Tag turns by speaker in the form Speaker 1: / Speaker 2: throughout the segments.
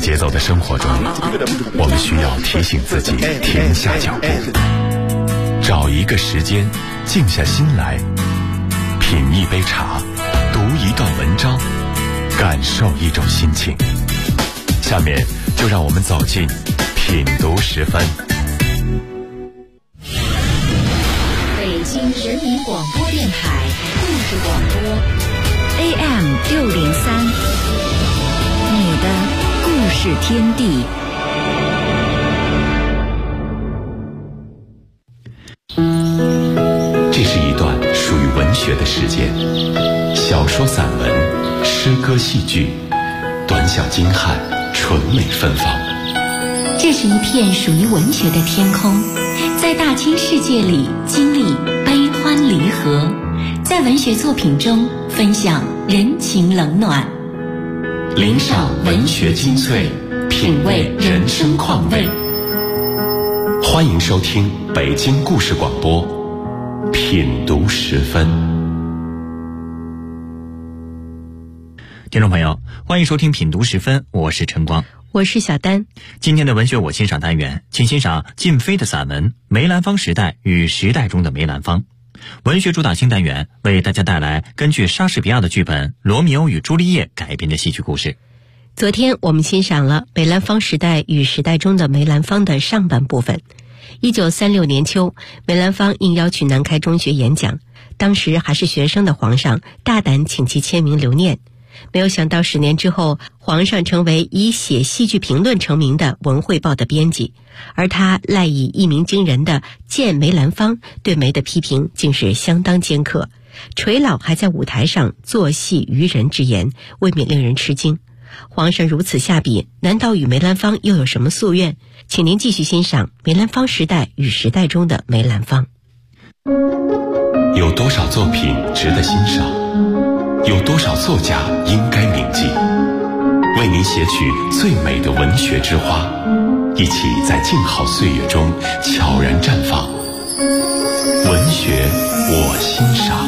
Speaker 1: 节奏的生活中，我们需要提醒自己停下脚步，找一个时间静下心来，品一杯茶，读一段文章，感受一种心情。下面就让我们走进品读10分。
Speaker 2: 北京人民广播电台故事广播 AM603，你的故事天地。
Speaker 1: 这是一段属于文学的时间，小说、散文、诗歌、戏剧，短小精悍，纯美芬芳。
Speaker 2: 这是一片属于文学的天空，在大千世界里经历悲欢离合，在文学作品中分享人情冷暖，
Speaker 1: 聆赏文学精粹，品味人生况味。欢迎收听北京故事广播品读10分。
Speaker 3: 听众朋友，欢迎收听品读10分，我是陈光，
Speaker 4: 我是小丹。
Speaker 3: 今天的文学我欣赏单元，请欣赏靳飞的散文《梅兰芳时代与时代中的梅兰芳》。文学主打新单元为大家带来根据莎士比亚的剧本《罗密欧与朱丽叶》改编的戏剧故事。
Speaker 4: 昨天我们欣赏了梅兰芳时代与时代中的梅兰芳的上半部分。1936年秋，梅兰芳应邀去南开中学演讲，当时还是学生的皇上大胆请其签名留念。没有想到10年之后，皇上成为以写戏剧评论成名的《文汇报》的编辑，而他赖以一鸣惊人的见梅兰芳对梅的批评竟是相当尖刻，垂老还在舞台上作戏愚人之言，未免令人吃惊。皇上如此下笔，难道与梅兰芳又有什么夙愿？请您继续欣赏梅兰芳时代与时代中的梅兰芳。
Speaker 1: 有多少作品值得欣赏？有多少作家应该铭记？为您写取最美的文学之花，一起在静好岁月中悄然绽放。文学我欣赏。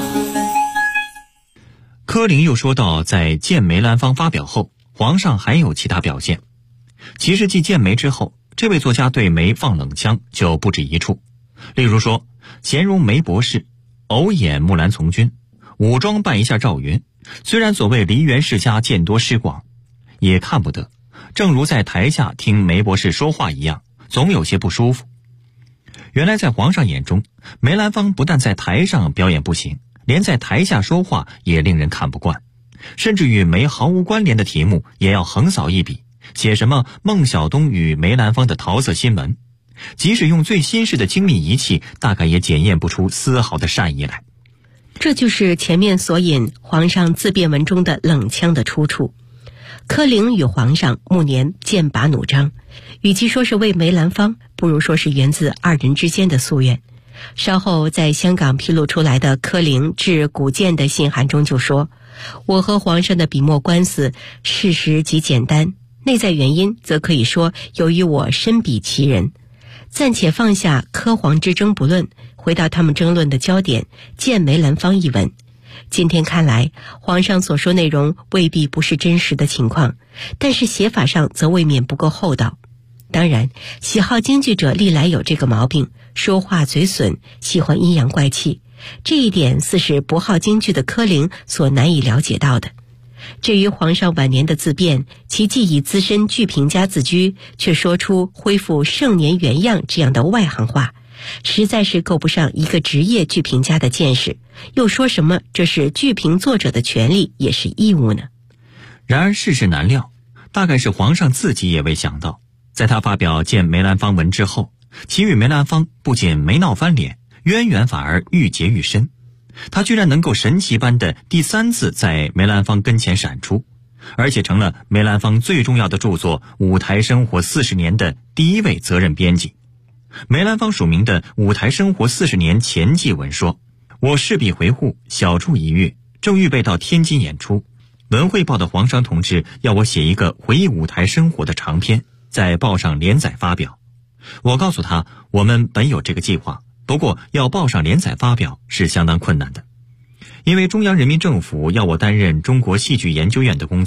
Speaker 3: 柯林又说到，在见梅兰芳发表后，皇上还有其他表现。其实继见梅之后，这位作家对梅放冷枪就不止一处。例如说，闲容梅博士，偶演木兰从军，武装扮一下赵云，虽然所谓梨园世家见多识广，也看不得，正如在台下听梅博士说话一样，总有些不舒服。原来在皇上眼中，梅兰芳不但在台上表演不行，连在台下说话也令人看不惯，甚至与梅毫无关联的题目也要横扫一笔，写什么孟小冬与梅兰芳的桃色新闻，即使用最新式的精密仪器，大概也检验不出丝毫的善意来。
Speaker 4: 这就是前面所引皇上自辩文中的冷枪的出处。柯林与皇上暮年剑拔弩张，与其说是为梅兰芳，不如说是源自二人之间的夙愿。稍后在香港披露出来的柯林致古建的信函中就说，我和皇上的笔墨官司事实极简单，内在原因则可以说由于我深比其人。暂且放下柯皇之争不论，回到他们争论的焦点，见梅兰芳一文。今天看来，皇上所说内容未必不是真实的情况，但是写法上则未免不够厚道。当然，喜好京剧者历来有这个毛病，说话嘴损，喜欢阴阳怪气，这一点似是不好京剧的柯林所难以了解到的。至于皇上晚年的自辩，其既以资深剧评家自居，却说出恢复盛年原样这样的外行话，实在是够不上一个职业剧评家的见识，又说什么这是剧评作者的权利也是义务呢？
Speaker 3: 然而世事难料，大概是皇上自己也未想到，在他发表见梅兰芳文之后，其与梅兰芳不仅没闹翻脸，渊源反而愈结愈深。他居然能够神奇般的第3次在梅兰芳跟前闪出，而且成了梅兰芳最重要的著作《舞台生活40年》的第一位责任编辑。梅兰芳署名的《舞台生活40年前记文》说，我事必回沪小住1月，正预备到天津演出，文汇报的皇上同志要我写一个回忆舞台生活的长篇，在报上连载发表。我告诉他，我们本有这个计划，不过要报上连载发表是相当困难的，因为中央人民政府要我担任中国戏剧研究院的工作，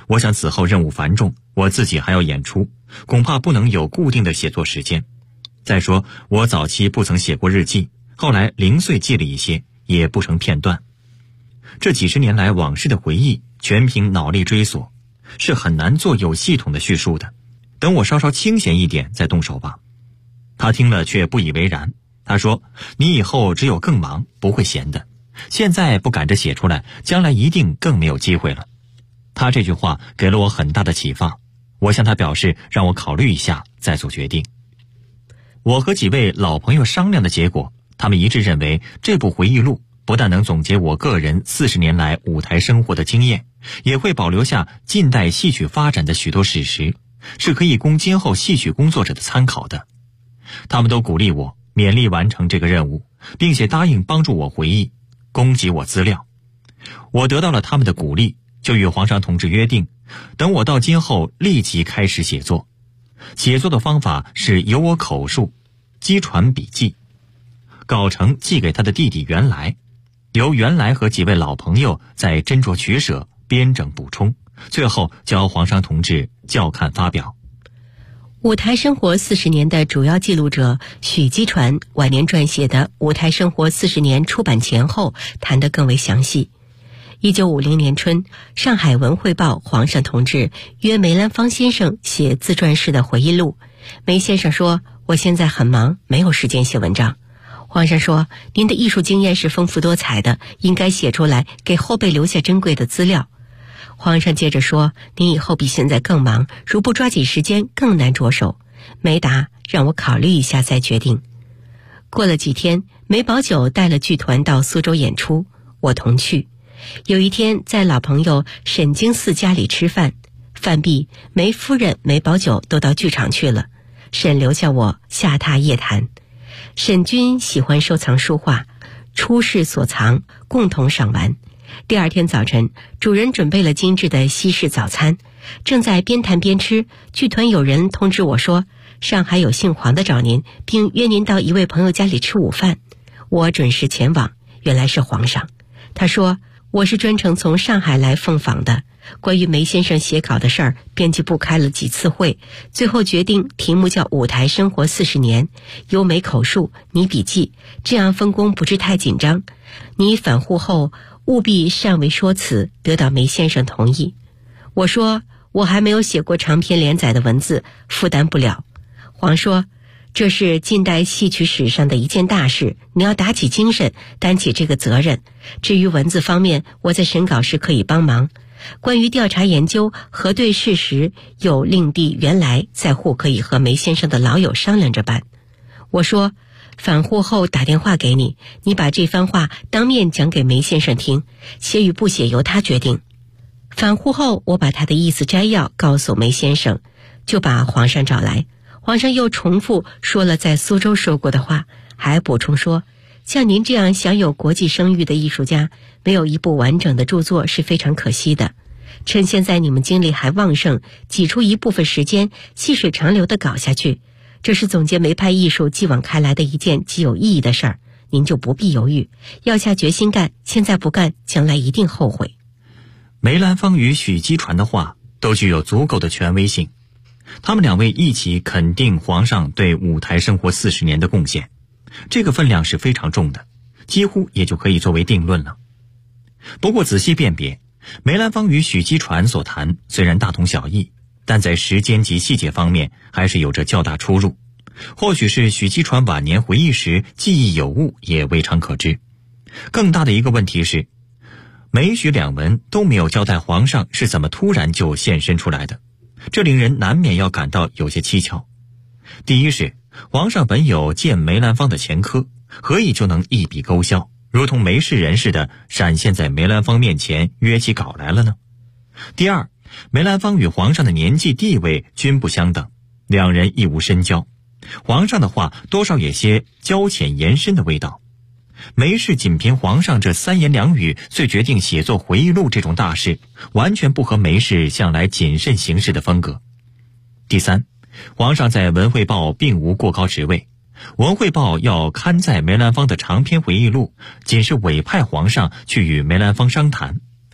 Speaker 3: 我想此后任务繁重，我自己还要演出，恐怕不能有固定的写作时间。再说我早期不曾写过日记，后来零碎记了一些，也不成片段。这几十年来往事的回忆全凭脑力追索，是很难做有系统的叙述的。等我稍稍清闲一点再动手吧。他听了却不以为然，他说，你以后只有更忙，不会闲的，现在不赶着写出来，将来一定更没有机会了。他这句话给了我很大的启发，我向他表示让我考虑一下再做决定。我和几位老朋友商量的结果，他们一致认为这部回忆录不但能总结我个人40年来舞台生活的经验，也会保留下近代戏曲发展的许多史实，是可以供今后戏曲工作者的参考的。他们都鼓励我勉力完成这个任务，并且答应帮助我回忆，供给我资料。我得到了他们的鼓励，就与皇上同志约定，等我到今后立即开始写作。写作的方法是由我口述，机传笔记，稿成寄给他的弟弟元来，由元来和几位老朋友再斟酌取舍，编整补充，最后交皇上同志校看发表。
Speaker 4: 舞台生活40年的主要记录者许基传晚年撰写的《舞台生活40年》出版前后谈得更为详细。1950年春，上海文汇报皇上同志约梅兰芳先生写自传式的回忆录。梅先生说，我现在很忙，没有时间写文章。皇上说，您的艺术经验是丰富多彩的，应该写出来，给后辈留下珍贵的资料。皇上接着说，您以后比现在更忙，如不抓紧时间，更难着手。梅答，让我考虑一下再决定。过了几天，梅葆玖带了剧团到苏州演出，我同去。有一天在老朋友沈经寺家里吃饭，饭毕，梅夫人、梅葆玖都到剧场去了，沈留下我下榻夜谈。沈君喜欢收藏书画，出示所藏，共同赏玩。第二天早晨，主人准备了精致的西式早餐，正在边谈边吃，剧团有人通知我说，上海有姓黄的找您，并约您到一位朋友家里吃午饭。我准时前往，原来是皇上。他说，我是专程从上海来奉访的，关于梅先生写稿的事儿，编辑部开了几次会，最后决定题目叫《舞台生活40年》，由梅口述，你笔记，这样分工不致太紧张。你返沪后务必善为说辞，得到梅先生同意。我说，我还没有写过长篇连载的文字，负担不了。皇说，这是近代戏曲史上的一件大事，你要打起精神，担起这个责任。至于文字方面，我在审稿时可以帮忙。关于调查研究、核对事实，有令弟原来在沪可以和梅先生的老友商量着办。我说，返沪后打电话给你，你把这番话当面讲给梅先生听，写与不写由他决定。返沪后，我把他的意思摘要告诉梅先生，就把皇上找来。皇上又重复说了在苏州说过的话，还补充说，像您这样享有国际声誉的艺术家，没有一部完整的著作是非常可惜的。趁现在你们精力还旺盛，挤出一部分时间，细水长流地搞下去，这是总结梅派艺术继往开来的一件极有意义的事儿，您就不必犹豫，要下决心干，现在不干，将来一定后悔。
Speaker 3: 梅兰芳与许基传的话都具有足够的权威性，他们两位一起肯定皇上对舞台生活40年的贡献，这个分量是非常重的，几乎也就可以作为定论了。不过仔细辨别，梅兰芳与许基传所谈虽然大同小异，但在时间及细节方面还是有着较大出入，或许是许基传晚年回忆时记忆有误，也未尝可知。更大的一个问题是，梅许两文都没有交代皇上是怎么突然就现身出来的，这令人难免要感到有些蹊跷。第一是，皇上本有见梅兰芳的前科，何以就能一笔勾销，如同没事人似的闪现在梅兰芳面前约起稿来了呢？第二，梅兰芳与皇上的年纪地位均不相等，两人亦无深交，皇上的话多少有些交浅言深的味道。梅氏仅凭皇上这3言2语遂决定写作回忆录这种大事，完全不合梅氏向来谨慎行事的风格。第三，皇上在文汇报并无过高职位，文汇报要刊载梅兰芳的长篇回忆录，仅是委派皇上去与梅兰芳商谈，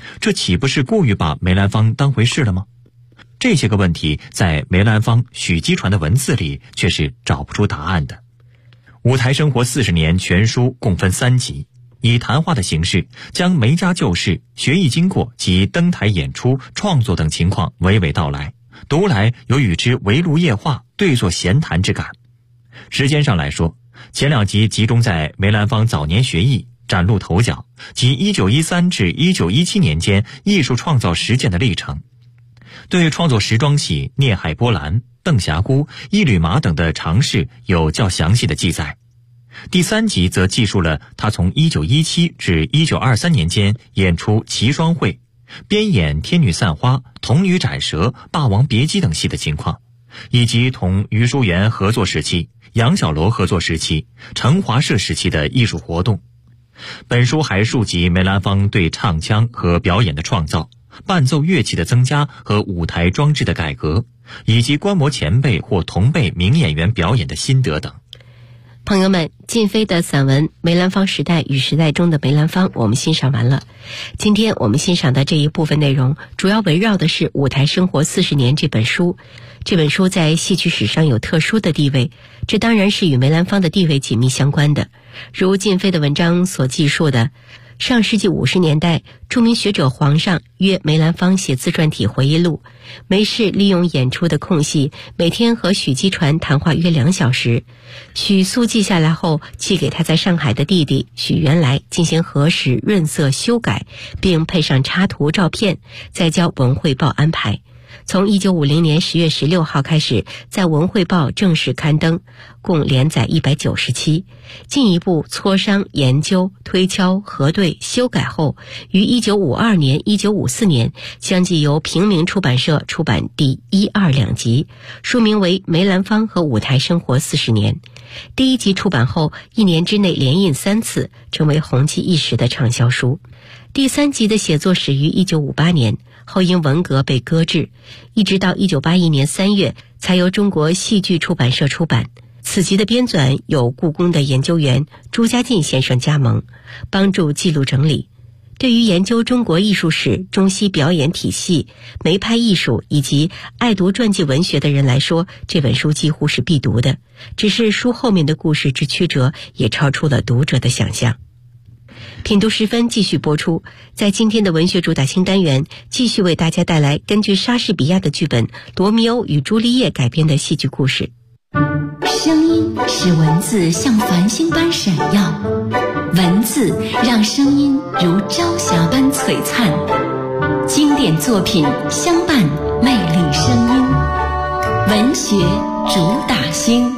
Speaker 3: 这岂不是过于把梅兰芳当回事了吗？这些个问题在梅兰芳、许姬传的文字里却是找不出答案的。舞台生活40年全书共分3集，以谈话的形式将梅家旧事、学艺经过及登台演出、创作等情况娓娓道来，读来有与之围炉夜话、对坐闲谈之感。时间上来说，前2集集中在梅兰芳早年学艺、崭露头角及1913至1917年间艺术创造实践的历程，对创作时装戏、孽海波澜、邓霞姑、一缕麻等的尝试有较详细的记载。第3集则记述了他从1917至1923年间演出齐双会、编演天女散花、童女斩蛇、霸王别姬等戏的情况，以及同余淑媛合作时期、杨小楼合作时期、成华社时期的艺术活动。本书还述及梅兰芳对唱腔和表演的创造、伴奏乐器的增加和舞台装置的改革，以及观摩前辈或同辈名演员表演的心得等。
Speaker 4: 朋友们，靳飞的散文《梅兰芳时代与时代中的梅兰芳》我们欣赏完了。今天我们欣赏的这一部分内容主要围绕的是《舞台生活40年》这本书。这本书在戏曲史上有特殊的地位，这当然是与梅兰芳的地位紧密相关的。如靳飞的文章所记述的，上世纪50年代，著名学者黄尚约梅兰芳写自传体回忆录，梅氏利用演出的空隙，每天和许姬传谈话约2小时。许速记下来后，寄给他在上海的弟弟许元来进行核实、润色、修改，并配上插图、照片，再交文汇报安排。从1950年10月16号开始，在文汇报正式刊登，共连载190期。进一步磋商、研究、推敲、核对、修改后，于1952年、1954年相继由平明出版社出版第1、2两集，书名为《梅兰芳和舞台生活40年》。第1集出版后，1年之内连印3次，成为红极一时的畅销书。第3集的写作始于1958年，后因文革被搁置，一直到1981年3月才由中国戏剧出版社出版。此集的编纂有故宫的研究员朱家进先生加盟，帮助记录整理。对于研究中国艺术史、中西表演体系、梅派艺术以及爱读传记文学的人来说，这本书几乎是必读的。只是书后面的故事之曲折也超出了读者的想象。品读时分继续播出，在今天的文学主打新单元，继续为大家带来根据莎士比亚的剧本《罗密欧与朱丽叶》改编的戏剧故事。
Speaker 2: 声音使文字像繁星般闪耀，文字让声音如朝霞般璀璨。经典作品相伴，魅力声音，文学主打星。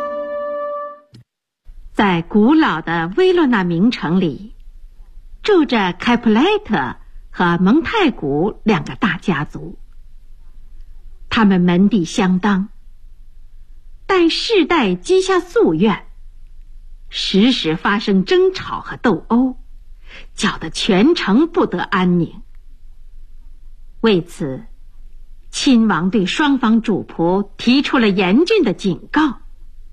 Speaker 5: 在古老的威罗纳名城里，住着开普莱特和蒙太古2个大家族。他们门第相当，但世代积下夙怨，时时发生争吵和斗殴，搅得全城不得安宁。为此，亲王对双方主仆提出了严峻的警告。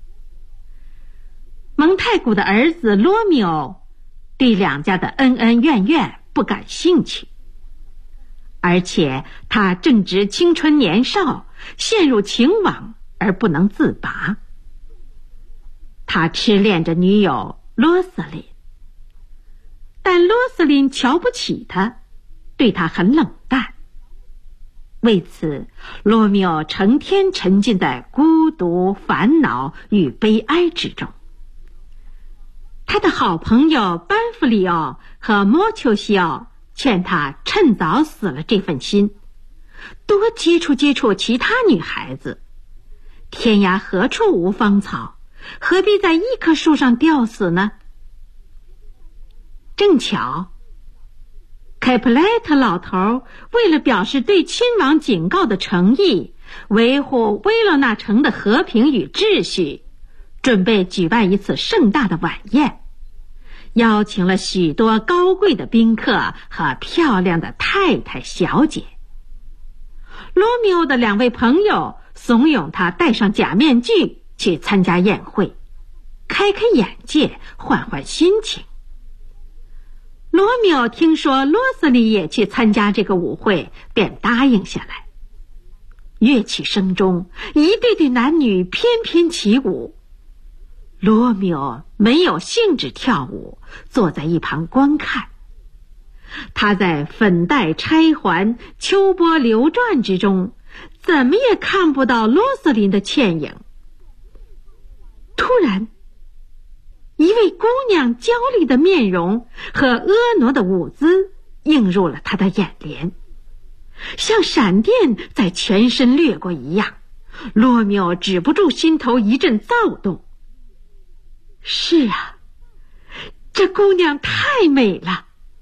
Speaker 5: 蒙太古的儿子罗密欧对2家的恩恩怨怨不感兴趣，而且他正值青春年少，陷入情网而不能自拔。他痴恋着女友罗瑟琳，但罗瑟琳瞧不起他，对他很冷淡。为此，罗密欧成天沉浸在孤独、烦恼与悲哀之中。他的好朋友班弗里奥和莫丘西奥劝他趁早死了这份心，多接触接触其他女孩子。天涯何处无芳草，何必在一棵树上吊死呢？正巧，开普莱特老头为了表示对亲王警告的诚意，维护威罗纳城的和平与秩序，准备举办一次盛大的晚宴，邀请了许多高贵的宾客和漂亮的太太小姐。罗密欧的2位朋友怂恿他戴上假面具去参加宴会，开开眼界，换换心情。罗罗密欧听说罗斯莉也去参加这个舞会，便答应下来。乐器声中，一对对男女翩翩起舞。罗密欧没有兴致跳舞，坐在一旁观看。他在粉黛钗环、秋波流转之中，怎么也看不到罗斯琳的倩影。突然，一位姑娘娇丽的面容和婀娜的舞姿映入了他的眼帘，像闪电在全身掠过一样。罗密欧止不住心头一阵躁动。是啊，这姑娘太美了。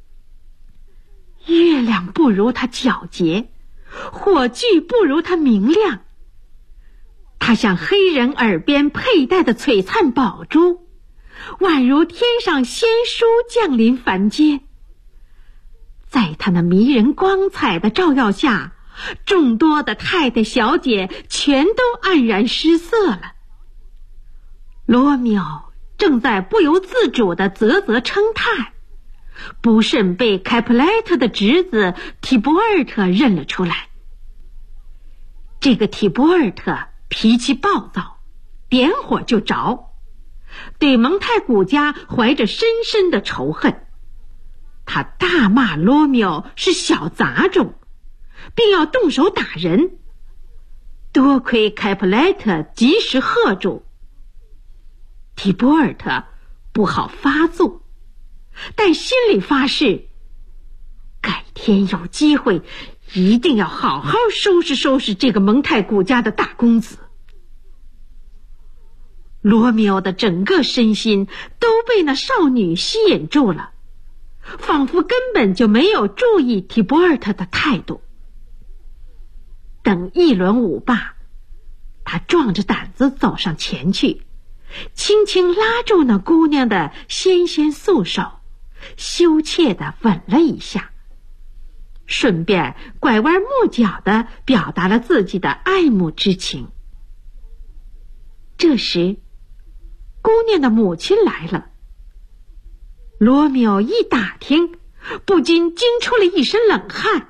Speaker 5: 月亮不如她皎洁，火炬不如她明亮。她像黑人耳边佩戴的璀璨宝珠，宛如天上仙书降临凡间。在她那迷人光彩的照耀下，众多的太太小姐全都黯然失色了。罗密欧正在不由自主地啧啧称叹，不慎被开普莱特的侄子提波尔特认了出来。这个提波尔特脾气暴躁，点火就着，对蒙泰古家怀着深深的仇恨。他大骂罗密欧是小杂种，并要动手打人。多亏开普莱特及时喝住，提波尔特不好发作，但心里发誓，改天有机会一定要好好收拾收拾这个蒙泰古家的大公子。罗密欧的整个身心都被那少女吸引住了，仿佛根本就没有注意提波尔特的态度。等一轮舞罢，他壮着胆子走上前去，轻轻拉住那姑娘的纤纤素手，羞怯地吻了一下，顺便拐弯抹角地表达了自己的爱慕之情。这时，姑娘的母亲来了。罗密欧一打听，不禁惊出了一身冷汗。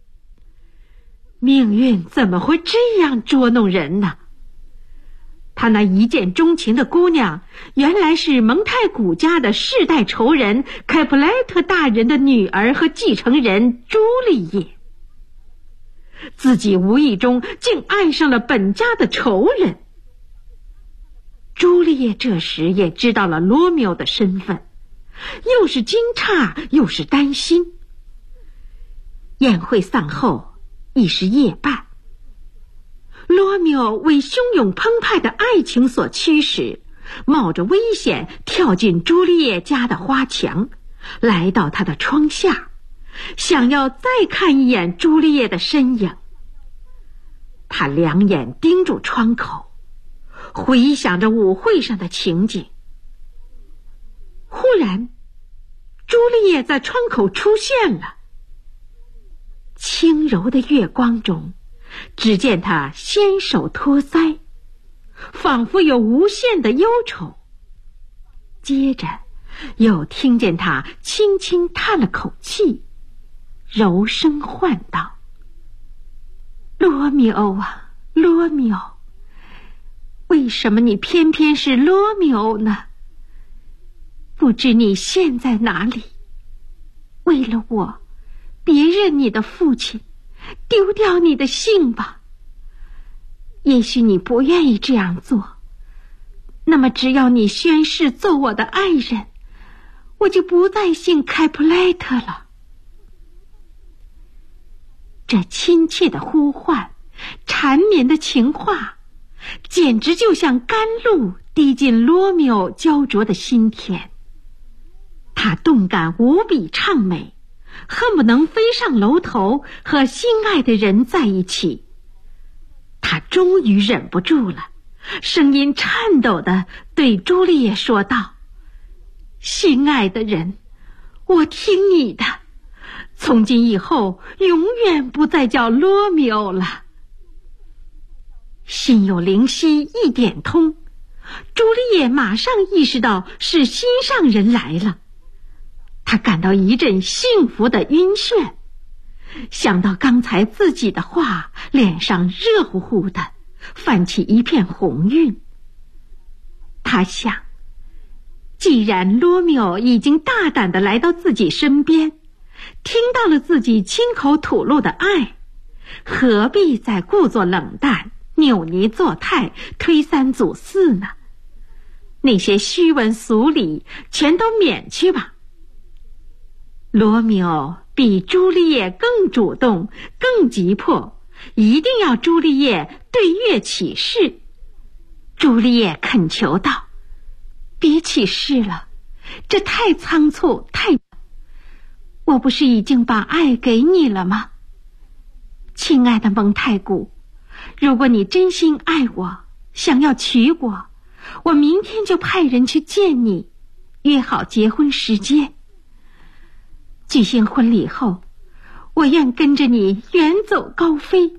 Speaker 5: 命运怎么会这样捉弄人呢？他那一见钟情的姑娘，原来是蒙泰古家的世代仇人开普莱特大人的女儿和继承人朱丽叶。自己无意中竟爱上了本家的仇人。朱丽叶这时也知道了罗密欧的身份，又是惊诧又是担心。宴会散后，已是夜半。罗密欧为汹涌澎湃的爱情所驱使，冒着危险跳进朱丽叶家的花墙，来到她的窗下，想要再看一眼朱丽叶的身影。他两眼盯住窗口，回想着舞会上的情景。忽然，朱丽叶在窗口出现了。轻柔的月光中，只见她纤手托腮，仿佛有无限的忧愁。接着又听见她轻轻叹了口气，柔声唤道：罗密欧啊，罗密欧，为什么你偏偏是罗密欧呢？不知你现在哪里？为了我，别认你的父亲，丢掉你的姓吧。也许你不愿意这样做，那么只要你宣誓做我的爱人，我就不再姓开普莱特了。这亲切的呼唤，缠绵的情话，简直就像甘露滴进罗密欧焦灼的心田。他动感无比畅美，恨不能飞上楼头和心爱的人在一起。他终于忍不住了，声音颤抖地对朱丽叶说道：心爱的人，我听你的，从今以后永远不再叫罗密欧了。心有灵犀一点通，朱丽叶马上意识到是心上人来了。他他感到一阵幸福的晕眩，想到刚才自己的话，脸上热乎乎的，泛起一片红晕。他想，既然罗密欧已经大胆地来到自己身边，听到了自己亲口吐露的爱，何必再故作冷淡，扭捏作态，推三阻四呢？那些虚文俗礼全都免去吧。罗密欧比朱丽叶更主动，更急迫，一定要朱丽叶对月起誓。朱丽叶恳求道：别起誓了，这太仓促，我不是已经把爱给你了吗？亲爱的蒙太古，如果你真心爱我，想要娶我明天就派人去见你，约好结婚时间。举行婚礼后，我愿跟着你远走高飞。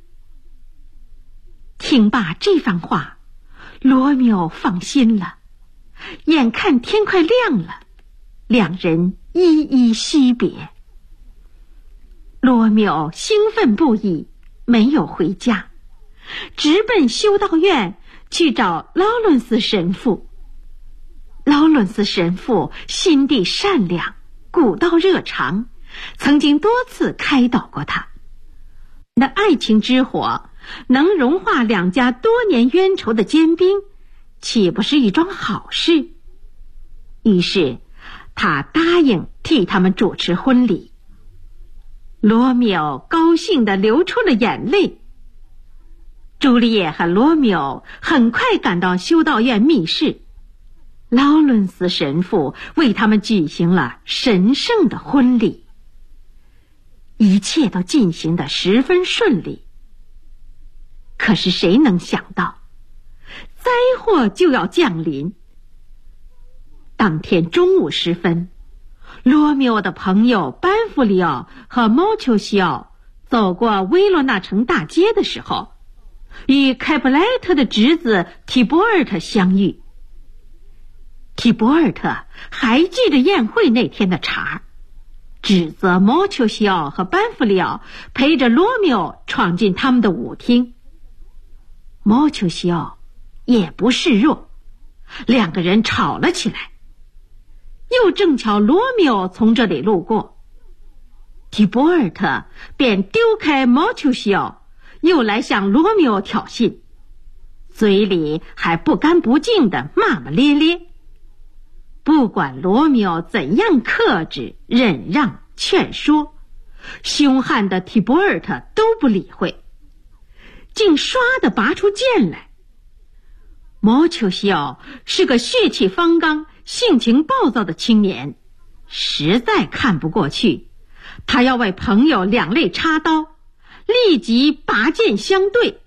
Speaker 5: 听罢这番话，罗密欧放心了。眼看天快亮了，两人依依惜别。罗密欧兴奋不已，没有回家，直奔修道院去找劳伦斯神父。劳伦斯神父心地善良，古道热肠，曾经多次开导过他。那爱情之火能融化两家多年冤仇的坚冰，岂不是一桩好事？于是他答应替他们主持婚礼。罗密欧高兴地流出了眼泪。朱丽叶和罗密欧很快赶到修道院密室，劳伦斯神父为他们举行了神圣的婚礼。一切都进行得十分顺利。可是谁能想到，灾祸就要降临。当天中午时分，罗密欧的朋友班弗里奥和毛丘西奥走过维罗纳城大街的时候，与开普莱特的侄子提波尔特相遇。提波尔特还记着宴会那天的茬，指责毛丘西奥和班弗里奥陪着罗密欧闯进他们的舞厅。毛丘西奥也不示弱，两个人吵了起来。又正巧罗密欧从这里路过，提波尔特便丢开毛丘西奥，又来向罗密欧挑衅，嘴里还不干不净地骂骂咧咧。不管罗密欧怎样克制、忍让、劝说，凶悍的提波尔特都不理会，竟唰地拔出剑来。毛丘西奥是个血气方刚、性情暴躁的青年，实在看不过去，他要为朋友两肋插刀，立即拔剑相对。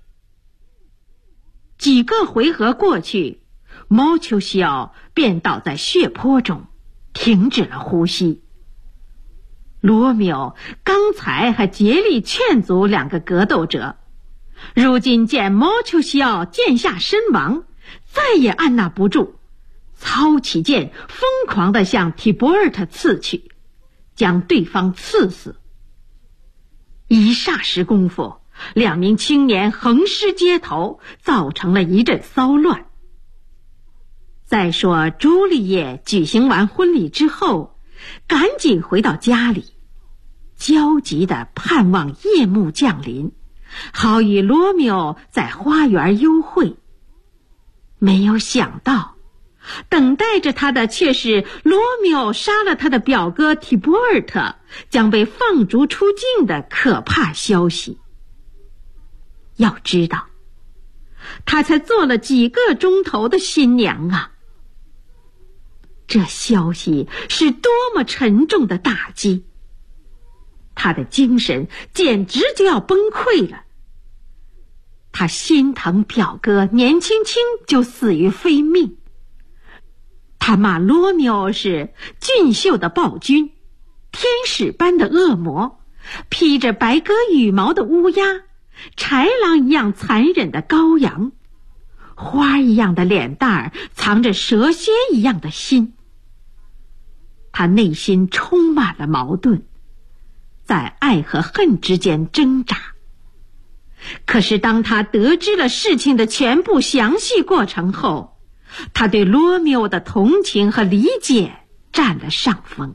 Speaker 5: 几个回合过去，毛丘西奥便倒在血泊中，停止了呼吸。罗密欧刚才还竭力劝阻两个格斗者，如今见毛丘西奥剑下身亡，再也按捺不住，操起剑疯狂地向提波尔特刺去，将对方刺死。一霎时功夫，两名青年横尸街头，造成了一阵骚乱。再说朱丽叶举行完婚礼之后，赶紧回到家里，焦急地盼望夜幕降临，好与罗密欧在花园幽会。没有想到，等待着他的却是罗密欧杀了他的表哥提波尔特，将被放逐出境的可怕消息。要知道，他才做了几个钟头的新娘啊！这消息是多么沉重的打击，他的精神简直就要崩溃了。他心疼表哥年轻轻就死于非命，他骂罗密欧是俊秀的暴君，天使般的恶魔，披着白鸽羽毛的乌鸦，豺狼一样残忍的羔羊，花一样的脸蛋儿藏着蛇蝎一样的心。 他内心充满了矛盾，在爱和恨之间挣扎。可是当他得知了事情的全部详细过程后，他对罗密欧的同情和理解占了上风。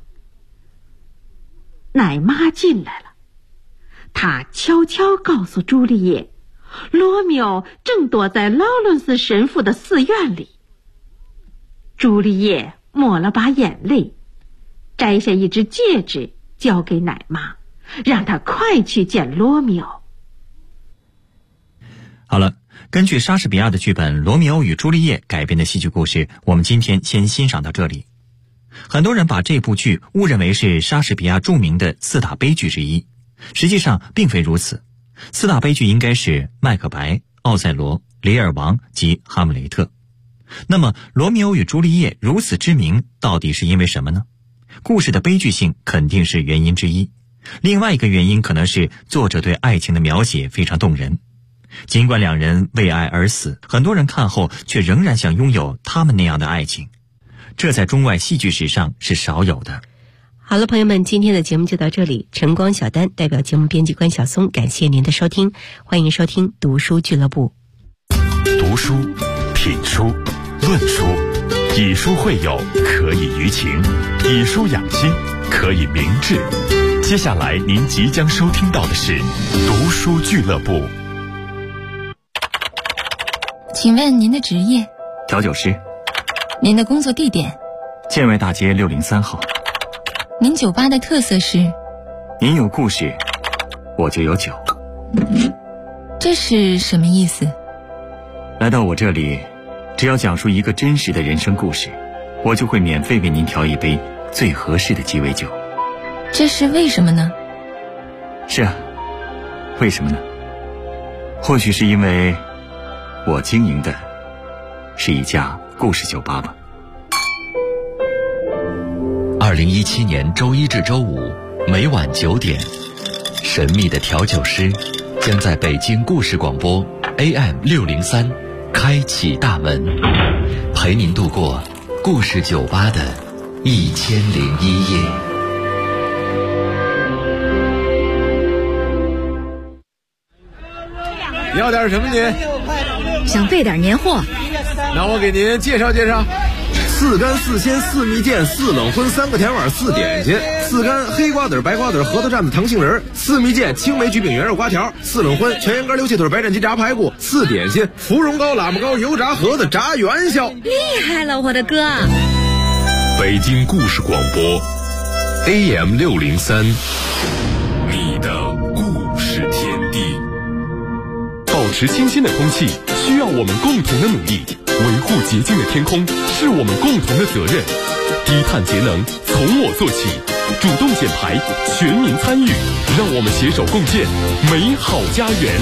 Speaker 5: 奶妈进来了，她悄悄告诉朱丽叶，罗密欧正躲在劳伦斯神父的寺院里。朱丽叶抹了把眼泪，摘下一只戒指交给奶妈，让她快去见罗密欧。
Speaker 3: 好了，根据莎士比亚的剧本《罗密欧与朱丽叶》改编的戏剧故事，我们今天先欣赏到这里。很多人把这部剧误认为是莎士比亚著名的4大悲剧之一，实际上并非如此。4大悲剧应该是《麦克白》、《奥赛罗》、《李尔王》及《哈姆雷特》。那么《罗密欧与朱丽叶》如此知名，到底是因为什么呢？故事的悲剧性肯定是原因之一，另外一个原因可能是作者对爱情的描写非常动人。尽管两人为爱而死，很多人看后却仍然想拥有他们那样的爱情，这在中外戏剧史上是少有的。
Speaker 4: 好了，朋友们，今天的节目就到这里。晨光小丹代表节目编辑关晓松，感谢您的收听，欢迎收听读书俱乐部。
Speaker 1: 读书、品书、论书，以书会友，可以娱情；以书养心，可以明志。接下来您即将收听到的是读书俱乐部。
Speaker 6: 请问您的职业？
Speaker 3: 调酒师。
Speaker 6: 您的工作地点？
Speaker 3: 建外大街603号。
Speaker 6: 您酒吧的特色是？
Speaker 3: 您有故事，我就有酒。
Speaker 6: 这是什么意思？
Speaker 3: 来到我这里，只要讲述一个真实的人生故事，我就会免费为您调一杯最合适的鸡尾酒。
Speaker 6: 这是为什么呢？
Speaker 3: 是啊，为什么呢？或许是因为我经营的是一家故事酒吧吧。
Speaker 7: 2017年周一至周五每晚9点，神秘的调酒师将在北京故事广播 AM603开启大门，陪您度过故事酒吧的1001夜。
Speaker 8: 要点什么您？
Speaker 6: 想备点年货。
Speaker 8: 那我给您介绍介绍：4干4鲜4蜜饯4冷荤3个甜碗4点心，4干黑瓜子白瓜子核桃蘸子糖杏仁，4蜜饯青梅橘饼圆肉瓜条，4冷荤全羊肝溜气腿白斩鸡炸排骨，4点心芙蓉糕喇嘛糕油炸盒子炸元宵。
Speaker 6: 厉害了，我的哥！
Speaker 1: 北京故事广播 AM603，你的故事天地。保持清新的空气需要我们共同的努力，维护洁净的天空是我们共同的责任。低碳节能从我做起，主动减排，全民参与，让我们携手共建美好家园。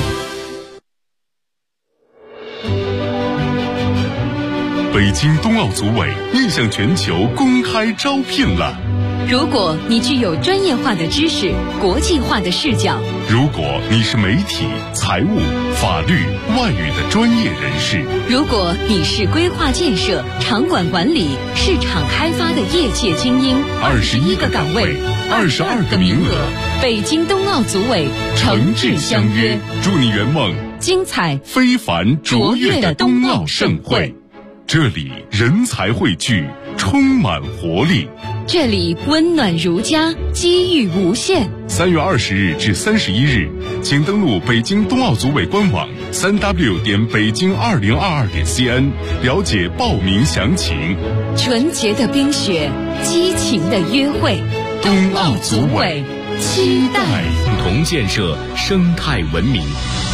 Speaker 1: 北京冬奥组委面向全球公开招聘了。
Speaker 2: 如果你具有专业化的知识、国际化的视角，
Speaker 1: 如果你是媒体、财务、法律、外语的专业人士，
Speaker 2: 如果你是规划建设、场馆管理、市场开发的业界精英，21个岗位，22个名额，北京冬奥组委诚挚相约，
Speaker 1: 祝你圆梦
Speaker 2: 精彩
Speaker 1: 非凡卓越的冬奥盛会。这里人才汇聚，充满活力。
Speaker 2: 这里温暖如家，机遇无限。
Speaker 1: 3月20日至31日，请登录北京冬奥组委官网3w.北京2022.cn 了解报名详情。
Speaker 2: 纯洁的冰雪，激情的约会，
Speaker 1: 冬奥组委
Speaker 2: 期待
Speaker 7: 共同建设生态文明。